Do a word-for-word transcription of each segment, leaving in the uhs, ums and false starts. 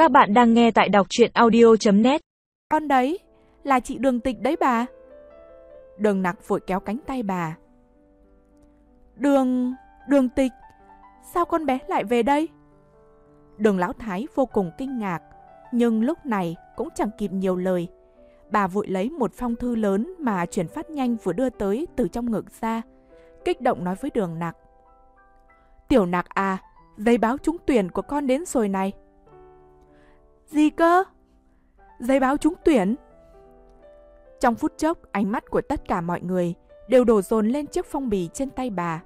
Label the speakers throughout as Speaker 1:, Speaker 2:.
Speaker 1: Các bạn đang nghe tại đọc truyện audio chấm net.
Speaker 2: Con đấy, là chị Đường Tịch đấy bà. Đường Nặc vội kéo cánh tay bà. Đường... Đường Tịch, sao con bé lại về đây? Đường Lão Thái vô cùng kinh ngạc, nhưng lúc này cũng chẳng kịp nhiều lời. Bà vội lấy một phong thư lớn mà chuyển phát nhanh vừa đưa tới từ trong ngực ra, kích động nói với Đường Nặc. Tiểu Nặc à, giấy báo trúng tuyển của con đến rồi này. Gì cơ? Giấy báo trúng tuyển? Trong phút chốc, ánh mắt của tất cả mọi người đều đổ dồn lên chiếc phong bì trên tay bà.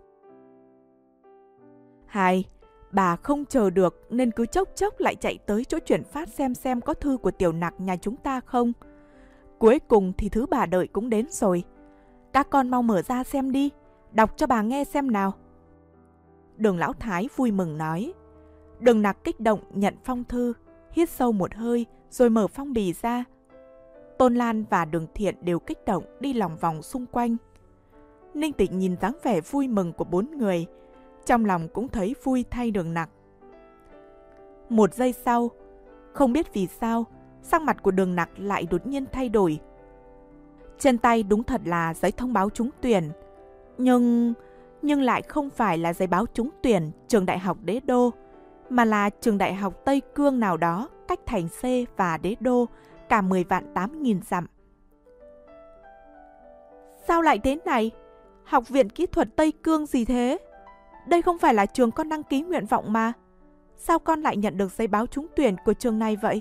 Speaker 2: Hai, bà không chờ được nên cứ chốc chốc lại chạy tới chỗ chuyển phát xem xem có thư của Tiểu Nặc nhà chúng ta không. Cuối cùng thì thứ bà đợi cũng đến rồi. Các con mau mở ra xem đi, đọc cho bà nghe xem nào. Đường Lão Thái vui mừng nói. Đường Nặc kích động nhận phong thư, hít sâu một hơi rồi mở phong bì ra. Tôn Lan và Đường Thiện đều kích động đi lòng vòng xung quanh. Ninh Tịch nhìn dáng vẻ vui mừng của bốn người, trong lòng cũng thấy vui thay Đường Nặc. Một giây sau, không biết vì sao, sắc mặt của Đường Nặc lại đột nhiên thay đổi. Trên tay đúng thật là giấy thông báo trúng tuyển, nhưng nhưng lại không phải là giấy báo trúng tuyển trường đại học Đế Đô, mà là trường đại học Tây Cương nào đó cách thành C và Đế Đô cả mười vạn tám nghìn dặm. Sao lại thế này? Học viện kỹ thuật Tây Cương gì thế? Đây không phải là trường con đăng ký nguyện vọng mà. Sao con lại nhận được giấy báo trúng tuyển của trường này vậy?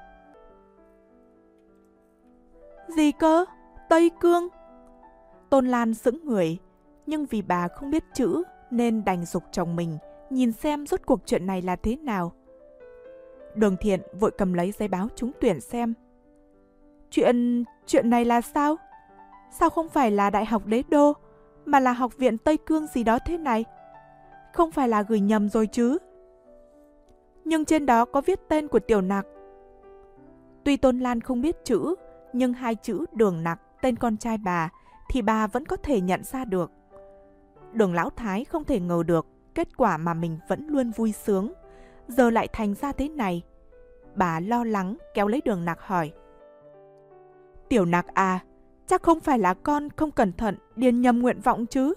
Speaker 2: Gì cơ? Tây Cương? Tôn Lan sững người, nhưng vì bà không biết chữ nên đành giục chồng mình nhìn xem rốt cuộc chuyện này là thế nào. Đường Thiện vội cầm lấy giấy báo trúng tuyển xem. Chuyện... chuyện này là sao? Sao không phải là Đại học Đế Đô, mà là Học viện Tây Cương gì đó thế này? Không phải là gửi nhầm rồi chứ? Nhưng trên đó có viết tên của Tiểu Nặc. Tuy Tôn Lan không biết chữ, nhưng hai chữ Đường Nặc, tên con trai bà, thì bà vẫn có thể nhận ra được. Đường Lão Thái không thể ngờ được kết quả mà mình vẫn luôn vui sướng, giờ lại thành ra thế này. Bà lo lắng kéo lấy Đường Nặc hỏi. Tiểu Nặc à, chắc không phải là con không cẩn thận điền nhầm nguyện vọng chứ?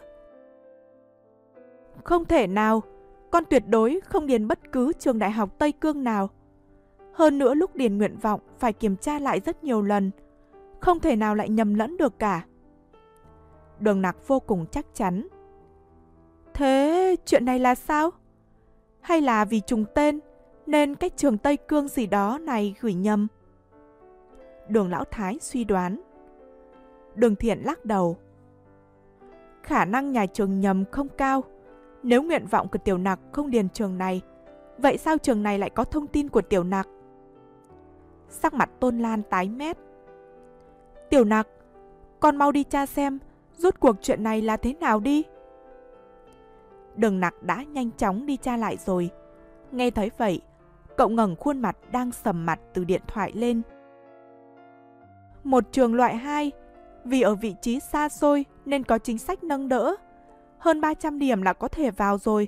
Speaker 2: Không thể nào, con tuyệt đối không điền bất cứ trường đại học Tây Cương nào. Hơn nữa lúc điền nguyện vọng phải kiểm tra lại rất nhiều lần, không thể nào lại nhầm lẫn được cả. Đường Nặc vô cùng chắc chắn. Thế chuyện này là sao? Hay là vì trùng tên nên cách trường Tây Cương gì đó này gửi nhầm? Đường Lão Thái suy đoán. Đường Thiện lắc đầu. Khả năng nhà trường nhầm không cao. Nếu nguyện vọng của Tiểu Nặc không điền trường này, vậy sao trường này lại có thông tin của Tiểu Nặc? Sắc mặt Tôn Lan tái mét. Tiểu Nặc, con mau đi tra xem rốt cuộc chuyện này là thế nào đi. Đường Nặc đã nhanh chóng đi tra lại rồi. Nghe thấy vậy, cậu ngẩng khuôn mặt đang sầm mặt từ điện thoại lên. Một trường loại hai, vì ở vị trí xa xôi nên có chính sách nâng đỡ. Hơn ba trăm điểm là có thể vào rồi.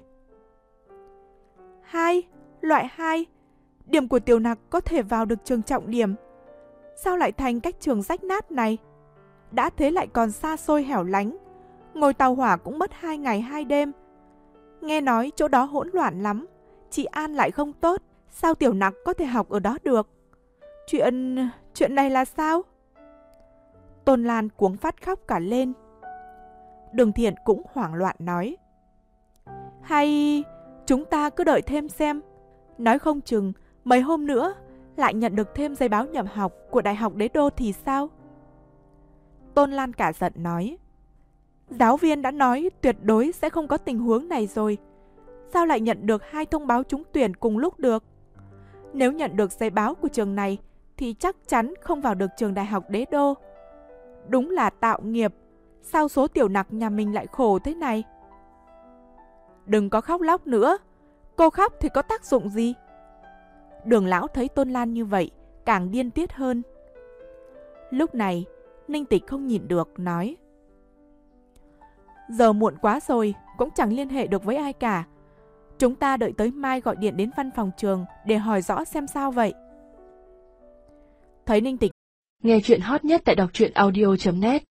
Speaker 2: Hai, loại hai, điểm của Tiểu Nặc có thể vào được trường trọng điểm. Sao lại thành cách trường rách nát này? Đã thế lại còn xa xôi hẻo lánh, ngồi tàu hỏa cũng mất hai ngày hai đêm. Nghe nói chỗ đó hỗn loạn lắm, trị an lại không tốt, sao Tiểu Nặc có thể học ở đó được? Chuyện... chuyện này là sao? Tôn Lan cuống phát khóc cả lên. Đường Thiện cũng hoảng loạn nói. Hay chúng ta cứ đợi thêm xem, nói không chừng mấy hôm nữa lại nhận được thêm giấy báo nhập học của Đại học Đế Đô thì sao? Tôn Lan cả giận nói. Giáo viên đã nói tuyệt đối sẽ không có tình huống này rồi. Sao lại nhận được hai thông báo trúng tuyển cùng lúc được? Nếu nhận được giấy báo của trường này thì chắc chắn không vào được trường Đại học Đế Đô. Đúng là tạo nghiệp. Sao số Tiểu Nặc nhà mình lại khổ thế này? Đừng có khóc lóc nữa. Cô khóc thì có tác dụng gì? Đường Lão thấy Tôn Lan như vậy, càng điên tiết hơn. Lúc này, Ninh Tịch không nhịn được, nói. Giờ muộn quá rồi, cũng chẳng liên hệ được với ai cả. Chúng ta đợi tới mai gọi điện đến văn phòng trường để hỏi rõ xem sao vậy.
Speaker 1: Thấy Ninh Tịch. Nghe chuyện hot nhất tại đọc truyện audio chấm net